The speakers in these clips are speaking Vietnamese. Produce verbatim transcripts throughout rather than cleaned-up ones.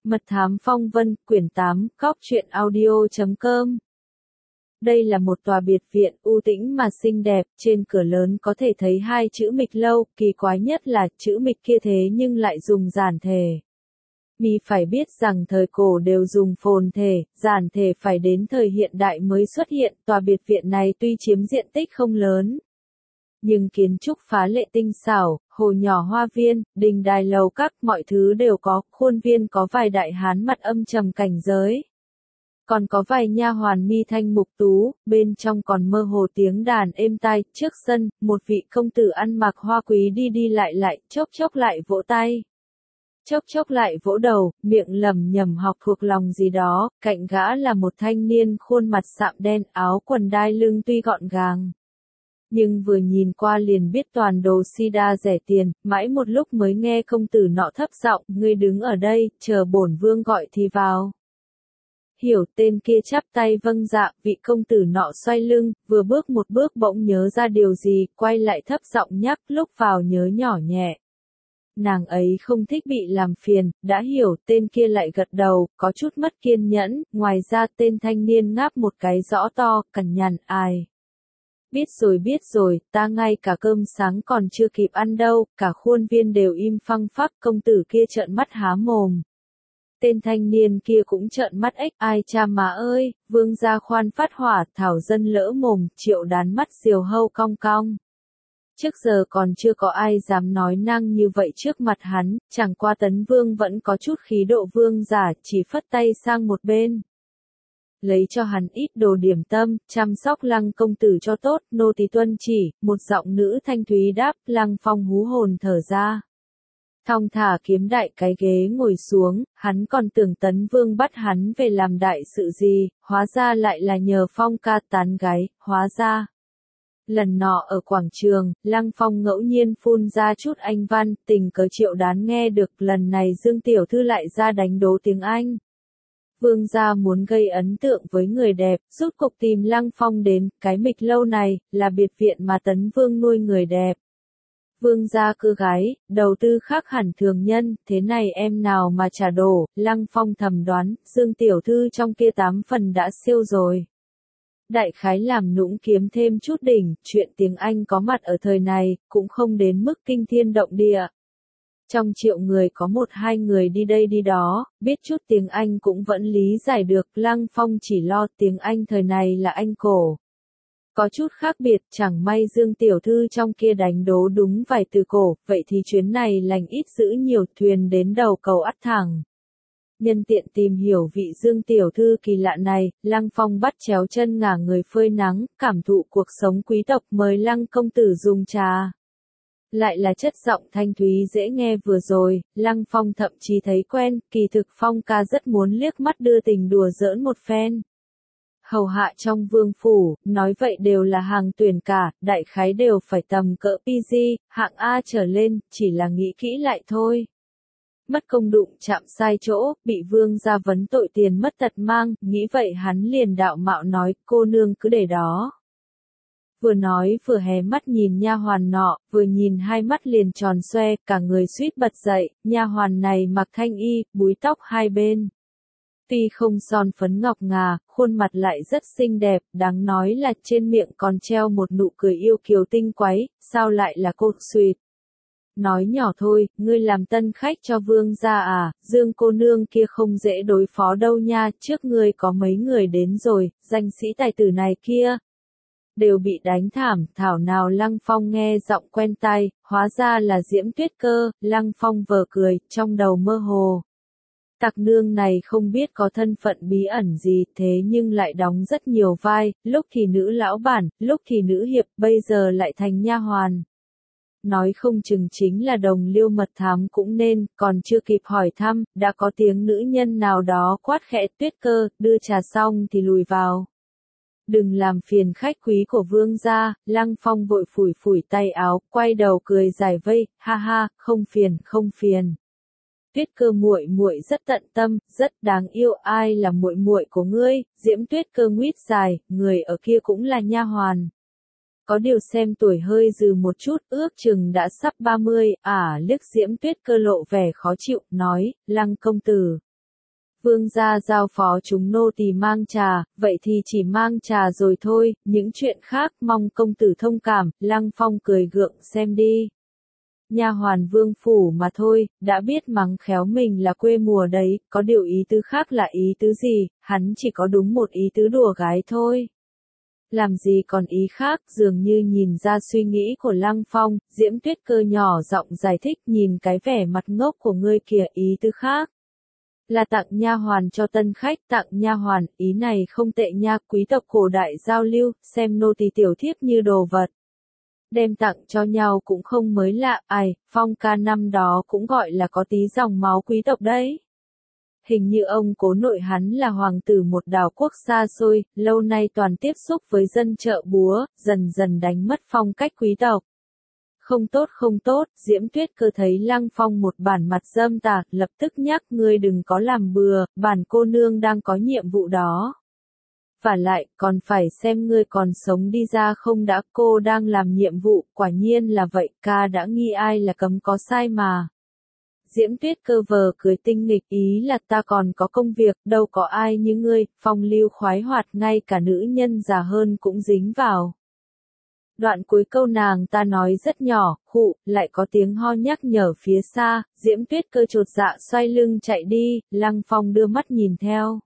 Mật thám phong vân, quyển tám, cóc truyện audio chấm com. Đây là một tòa biệt viện u tĩnh mà xinh đẹp, trên cửa lớn có thể thấy hai chữ Mịch Lâu, kỳ quái nhất là chữ Mịch kia thế nhưng lại dùng giản thể. Mi phải biết rằng thời cổ đều dùng phồn thể, giản thể phải đến thời hiện đại mới xuất hiện, tòa biệt viện này tuy chiếm diện tích không lớn, nhưng kiến trúc phá lệ tinh xảo, hồ nhỏ hoa viên, đình đài lầu các, mọi thứ đều có, khuôn viên có vài đại hán mặt âm trầm cảnh giới. Còn có vài nha hoàn mi thanh mục tú, bên trong còn mơ hồ tiếng đàn êm tai, trước sân, một vị công tử ăn mặc hoa quý đi đi lại lại, chốc chốc lại vỗ tay. Chốc chốc lại vỗ đầu, miệng lẩm nhẩm học thuộc lòng gì đó, cạnh gã là một thanh niên khuôn mặt sạm đen, áo quần đai lưng tuy gọn gàng, nhưng vừa nhìn qua liền biết toàn đồ sida rẻ tiền, mãi một lúc mới nghe công tử nọ thấp giọng, ngươi đứng ở đây, chờ bổn vương gọi thì vào. Hiểu tên kia chắp tay vâng dạ, vị công tử nọ xoay lưng, vừa bước một bước bỗng nhớ ra điều gì, quay lại thấp giọng nhắc, lúc vào nhớ nhỏ nhẹ. Nàng ấy không thích bị làm phiền, đã hiểu, tên kia lại gật đầu, có chút mất kiên nhẫn, ngoài ra tên thanh niên ngáp một cái rõ to, cằn nhằn, ai. Biết rồi biết rồi, ta ngay cả cơm sáng còn chưa kịp ăn đâu, cả khuôn viên đều im phăng phắc, công tử kia trợn mắt há mồm. Tên thanh niên kia cũng trợn mắt ếch, ai cha má ơi, vương gia khoan phát hỏa, thảo dân lỡ mồm, triệu đán mắt diều hâu cong cong. Trước giờ còn chưa có ai dám nói năng như vậy trước mặt hắn, chẳng qua Tấn Vương vẫn có chút khí độ vương giả, chỉ phất tay sang một bên. Lấy cho hắn ít đồ điểm tâm, chăm sóc Lăng công tử cho tốt, nô tỳ tuân chỉ, một giọng nữ thanh thúy đáp, Lăng Phong hú hồn thở ra. Thong thả kiếm đại cái ghế ngồi xuống, hắn còn tưởng Tấn Vương bắt hắn về làm đại sự gì, hóa ra lại là nhờ Phong ca tán gái, hóa ra. Lần nọ ở quảng trường, Lăng Phong ngẫu nhiên phun ra chút Anh văn, tình cờ Triệu Đán nghe được, lần này Dương Tiểu Thư lại ra đánh đố tiếng Anh. Vương gia muốn gây ấn tượng với người đẹp, rút cục tìm Lăng Phong đến, cái Mịch Lâu này, là biệt viện mà Tấn Vương nuôi người đẹp. Vương gia cưa gái, đầu tư khác hẳn thường nhân, thế này em nào mà trả đổ, Lăng Phong thầm đoán, Dương Tiểu Thư trong kia tám phần đã siêu rồi. Đại khái làm nũng kiếm thêm chút đỉnh, chuyện tiếng Anh có mặt ở thời này, cũng không đến mức kinh thiên động địa. Trong triệu người có một hai người đi đây đi đó, biết chút tiếng Anh cũng vẫn lý giải được, Lăng Phong chỉ lo tiếng Anh thời này là Anh cổ. Có chút khác biệt, chẳng may Dương Tiểu Thư trong kia đánh đố đúng vài từ cổ, vậy thì chuyến này lành ít giữ nhiều, thuyền đến đầu cầu ắt thẳng. Nhân tiện tìm hiểu vị Dương Tiểu Thư kỳ lạ này, Lăng Phong bắt chéo chân ngả người phơi nắng, cảm thụ cuộc sống quý tộc, mời Lăng công tử dùng trà. Lại là chất giọng thanh thúy dễ nghe vừa rồi, Lăng Phong thậm chí thấy quen, kỳ thực Phong ca rất muốn liếc mắt đưa tình đùa giỡn một phen. Hầu hạ trong vương phủ, nói vậy đều là hàng tuyển cả, đại khái đều phải tầm cỡ pê giê, hạng A trở lên, chỉ là nghĩ kỹ lại thôi. Mất công đụng chạm sai chỗ, bị vương gia vấn tội tiền mất tật mang, nghĩ vậy hắn liền đạo mạo nói, cô nương cứ để đó. Vừa nói vừa hé mắt nhìn nha hoàn nọ, vừa nhìn hai mắt liền tròn xoe, cả người suýt bật dậy, nha hoàn này mặc thanh y, búi tóc hai bên. Tuy không son phấn ngọc ngà, khuôn mặt lại rất xinh đẹp, đáng nói là trên miệng còn treo một nụ cười yêu kiều tinh quái, sao lại là cô Suyệt. Nói nhỏ thôi, ngươi làm tân khách cho vương gia à, Dương cô nương kia không dễ đối phó đâu nha, trước ngươi có mấy người đến rồi, danh sĩ tài tử này kia. Đều bị đánh thảm, thảo nào Lăng Phong nghe giọng quen tai, hóa ra là Diễm Tuyết Cơ, Lăng Phong vờ cười, trong đầu mơ hồ. Tặc nương này không biết có thân phận bí ẩn gì, thế nhưng lại đóng rất nhiều vai, lúc thì nữ lão bản, lúc thì nữ hiệp, bây giờ lại thành nha hoàn. Nói không chừng chính là đồng liêu mật thám cũng nên, còn chưa kịp hỏi thăm, đã có tiếng nữ nhân nào đó quát khẽ, Tuyết Cơ, đưa trà xong thì lùi vào. Đừng làm phiền khách quý của vương gia, Lăng Phong vội phủi phủi tay áo, quay đầu cười giải vây, ha ha, không phiền, không phiền. Tuyết Cơ muội muội rất tận tâm, rất đáng yêu, ai là muội muội của ngươi? Diễm Tuyết Cơ nguyết dài, người ở kia cũng là nha hoàn. Có điều xem tuổi hơi dừ một chút, ước chừng đã sắp ba mươi, à liếc Diễm Tuyết Cơ lộ vẻ khó chịu, nói, Lăng công tử. Vương gia giao phó chúng nô tỳ mang trà, vậy thì chỉ mang trà rồi thôi, những chuyện khác mong công tử thông cảm, Lăng Phong cười gượng xem đi. Nha hoàn vương phủ mà thôi, đã biết mắng khéo mình là quê mùa đấy, có điều ý tứ khác là ý tứ gì, hắn chỉ có đúng một ý tứ đùa gái thôi. Làm gì còn ý khác, dường như nhìn ra suy nghĩ của Lăng Phong, Diễm Tuyết Cơ nhỏ giọng giải thích, nhìn cái vẻ mặt ngốc của ngươi kìa, ý tứ khác là tặng nha hoàn cho tân khách, tặng nha hoàn, ý này không tệ nha, quý tộc cổ đại giao lưu, xem nô tỳ tiểu thiếp như đồ vật. Đem tặng cho nhau cũng không mới lạ, ai, Phong ca năm đó cũng gọi là có tí dòng máu quý tộc đấy. Hình như ông cố nội hắn là hoàng tử một đảo quốc xa xôi, lâu nay toàn tiếp xúc với dân chợ búa, dần dần đánh mất phong cách quý tộc. Không tốt không tốt, Diễm Tuyết Cơ thấy Lăng Phong một bản mặt dâm tà, lập tức nhắc ngươi đừng có làm bừa, bản cô nương đang có nhiệm vụ đó. Và lại, còn phải xem ngươi còn sống đi ra không đã, cô đang làm nhiệm vụ, quả nhiên là vậy, ca đã nghi ai là cấm có sai mà. Diễm Tuyết Cơ vờ cười tinh nghịch, ý là ta còn có công việc, đâu có ai như ngươi, phong lưu khoái hoạt, ngay cả nữ nhân già hơn cũng dính vào. Đoạn cuối câu nàng ta nói rất nhỏ, khụ, lại có tiếng ho nhắc nhở phía xa, Diễm Tuyết Cơ chột dạ xoay lưng chạy đi, Lăng Phong đưa mắt nhìn theo.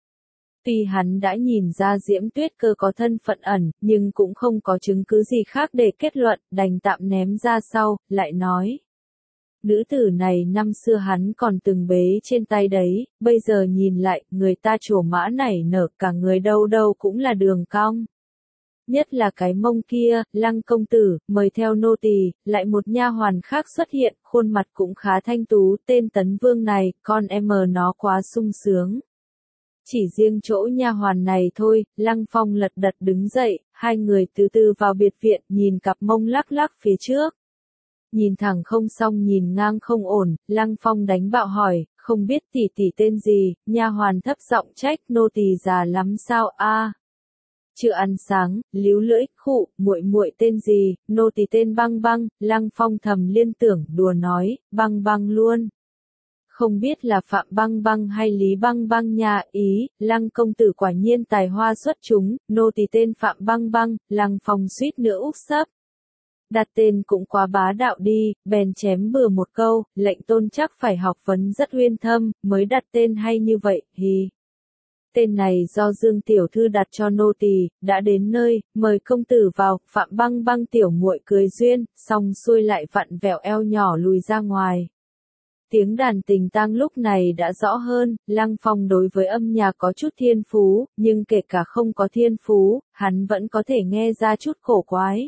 Tuy hắn đã nhìn ra Diễm Tuyết Cơ có thân phận ẩn, nhưng cũng không có chứng cứ gì khác để kết luận, đành tạm ném ra sau, lại nói. Nữ tử này năm xưa hắn còn từng bế trên tay đấy, bây giờ nhìn lại, người ta trổ mã nảy nở, cả người đâu đâu cũng là đường cong. Nhất là cái mông kia, Lăng công tử, mời theo nô tỳ, lại một nha hoàn khác xuất hiện, khuôn mặt cũng khá thanh tú, tên Tấn Vương này, con em mờ nó quá sung sướng. Chỉ riêng chỗ nha hoàn này thôi, Lăng Phong lật đật đứng dậy, hai người từ từ vào biệt viện, nhìn cặp mông lắc lắc phía trước. Nhìn thẳng không xong nhìn ngang không ổn, Lăng Phong đánh bạo hỏi, không biết tỷ tỷ tên gì, nha hoàn thấp giọng trách, nô tỳ già lắm sao a? À, chưa ăn sáng, líu lưỡi, khụ, muội muội tên gì, nô tỳ tên Băng Băng, Lăng Phong thầm liên tưởng, đùa nói, Băng Băng luôn. Không biết là Phạm Băng Băng hay Lý Băng Băng nha, ý, Lăng công tử quả nhiên tài hoa xuất chúng, nô tỳ tên Phạm Băng Băng, Lăng Phong suýt nữa úp sấp. Đặt tên cũng quá bá đạo đi, bèn chém bừa một câu, lệnh tôn chắc phải học vấn rất uyên thâm, mới đặt tên hay như vậy, hì. Tên này do Dương tiểu thư đặt cho nô tỳ, đã đến nơi, mời công tử vào, Phạm Băng Băng tiểu muội cười duyên, xong xuôi lại vặn vẹo eo nhỏ lùi ra ngoài. Tiếng đàn tình tang lúc này đã rõ hơn, Lăng Phong đối với âm nhạc có chút thiên phú, nhưng kể cả không có thiên phú, hắn vẫn có thể nghe ra chút cổ quái.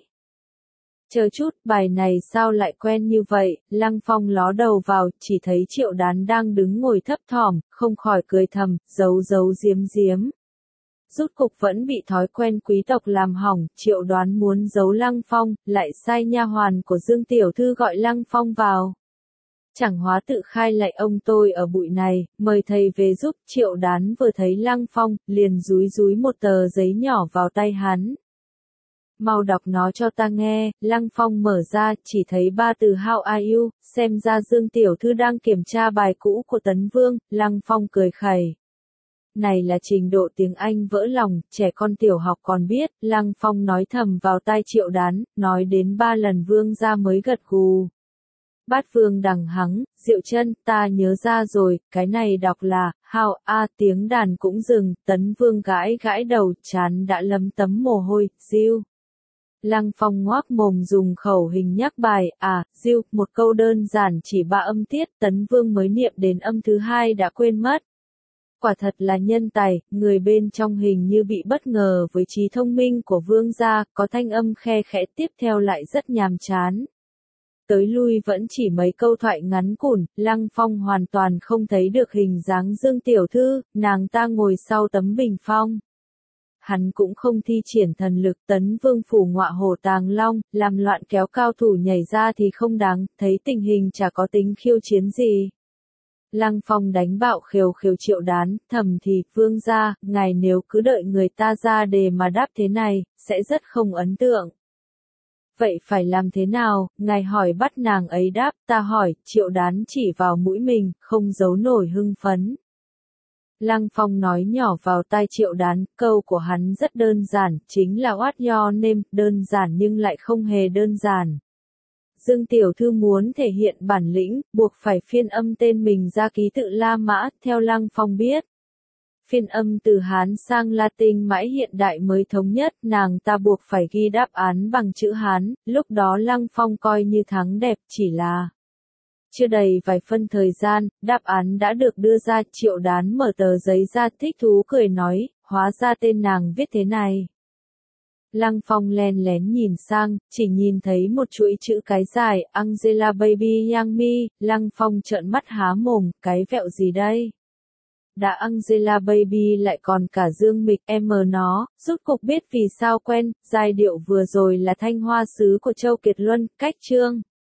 Chờ chút, bài này sao lại quen như vậy, Lăng Phong ló đầu vào, chỉ thấy Triệu Đán đang đứng ngồi thấp thỏm, không khỏi cười thầm, giấu giấu giếm giếm. Rút cục vẫn bị thói quen quý tộc làm hỏng, Triệu Đoán muốn giấu Lăng Phong, lại sai nha hoàn của Dương Tiểu Thư gọi Lăng Phong vào. Chẳng hóa tự khai lại ông tôi ở bụi này, mời thầy về giúp, Triệu Đán vừa thấy Lăng Phong, liền dúi dúi một tờ giấy nhỏ vào tay hắn. Mau đọc nó cho ta nghe, Lăng Phong mở ra, chỉ thấy ba từ How are you, xem ra Dương Tiểu Thư đang kiểm tra bài cũ của Tấn Vương, Lăng Phong cười khẩy. Này là trình độ tiếng Anh vỡ lòng, trẻ con tiểu học còn biết, Lăng Phong nói thầm vào tai Triệu Đán, nói đến ba lần Vương ra mới gật gù. Bát Vương đằng hắng, Diệu Chân, ta nhớ ra rồi, cái này đọc là, How, a tiếng đàn cũng dừng, Tấn Vương gãi gãi đầu, chán đã lấm tấm mồ hôi, diêu. Lăng Phong ngoác mồm dùng khẩu hình nhắc bài, à, diêu, một câu đơn giản chỉ ba âm tiết, Tấn Vương mới niệm đến âm thứ hai đã quên mất. Quả thật là nhân tài, người bên trong hình như bị bất ngờ với trí thông minh của Vương gia, có thanh âm khe khẽ tiếp theo lại rất nhàm chán. Tới lui vẫn chỉ mấy câu thoại ngắn củn, Lăng Phong hoàn toàn không thấy được hình dáng Dương Tiểu Thư, nàng ta ngồi sau tấm bình phong. Hắn cũng không thi triển thần lực, Tấn Vương phủ ngọa hổ tàng long, làm loạn kéo cao thủ nhảy ra thì không đáng, thấy tình hình chả có tính khiêu chiến gì. Lăng Phong đánh bạo khều khều Triệu Đán, thầm thì, Vương gia, ngài nếu cứ đợi người ta ra đề mà đáp thế này, sẽ rất không ấn tượng. Vậy phải làm thế nào, ngài hỏi bắt nàng ấy đáp, ta hỏi, Triệu Đán chỉ vào mũi mình, không giấu nổi hưng phấn. Lăng Phong nói nhỏ vào tai Triệu Đán, câu của hắn rất đơn giản, chính là what your name, đơn giản nhưng lại không hề đơn giản. Dương tiểu thư muốn thể hiện bản lĩnh, buộc phải phiên âm tên mình ra ký tự La Mã, theo Lăng Phong biết. Phiên âm từ Hán sang Latin mãi hiện đại mới thống nhất, nàng ta buộc phải ghi đáp án bằng chữ Hán, lúc đó Lăng Phong coi như thắng đẹp, chỉ là chưa đầy vài phân thời gian, đáp án đã được đưa ra. Triệu Đán mở tờ giấy ra thích thú cười nói, hóa ra tên nàng viết thế này. Lăng Phong len lén nhìn sang, chỉ nhìn thấy một chuỗi chữ cái dài, Angela Baby Young Me, Lăng Phong trợn mắt há mồm, cái vẹo gì đây? Đã Angela Baby lại còn cả Dương Mịch, em mờ nó, rốt cục biết vì sao quen, giai điệu vừa rồi là Thanh Hoa Sứ của Châu Kiệt Luân, cách chương.